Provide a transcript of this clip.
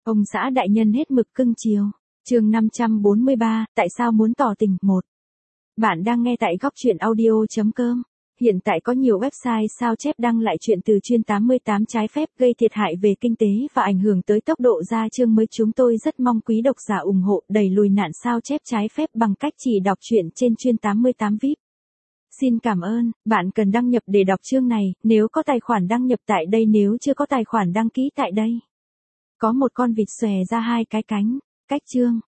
Ông xã đại nhân hết mực cưng chiều. Chương 543, tại sao muốn tỏ tình? 1. Bạn đang nghe tại góc truyện audio.com. Hiện tại có nhiều website sao chép đăng lại chuyện từ chuyên 88 trái phép gây thiệt hại về kinh tế và ảnh hưởng tới tốc độ ra chương mới. Chúng tôi rất mong quý độc giả ủng hộ đẩy lùi nạn sao chép trái phép bằng cách chỉ đọc truyện trên chuyên 88 VIP. Xin cảm ơn. Bạn cần đăng nhập để đọc chương này, nếu có tài khoản đăng nhập tại đây, nếu chưa có tài khoản đăng ký tại đây. Có một con vịt xòe ra hai cái cánh. Cách chương.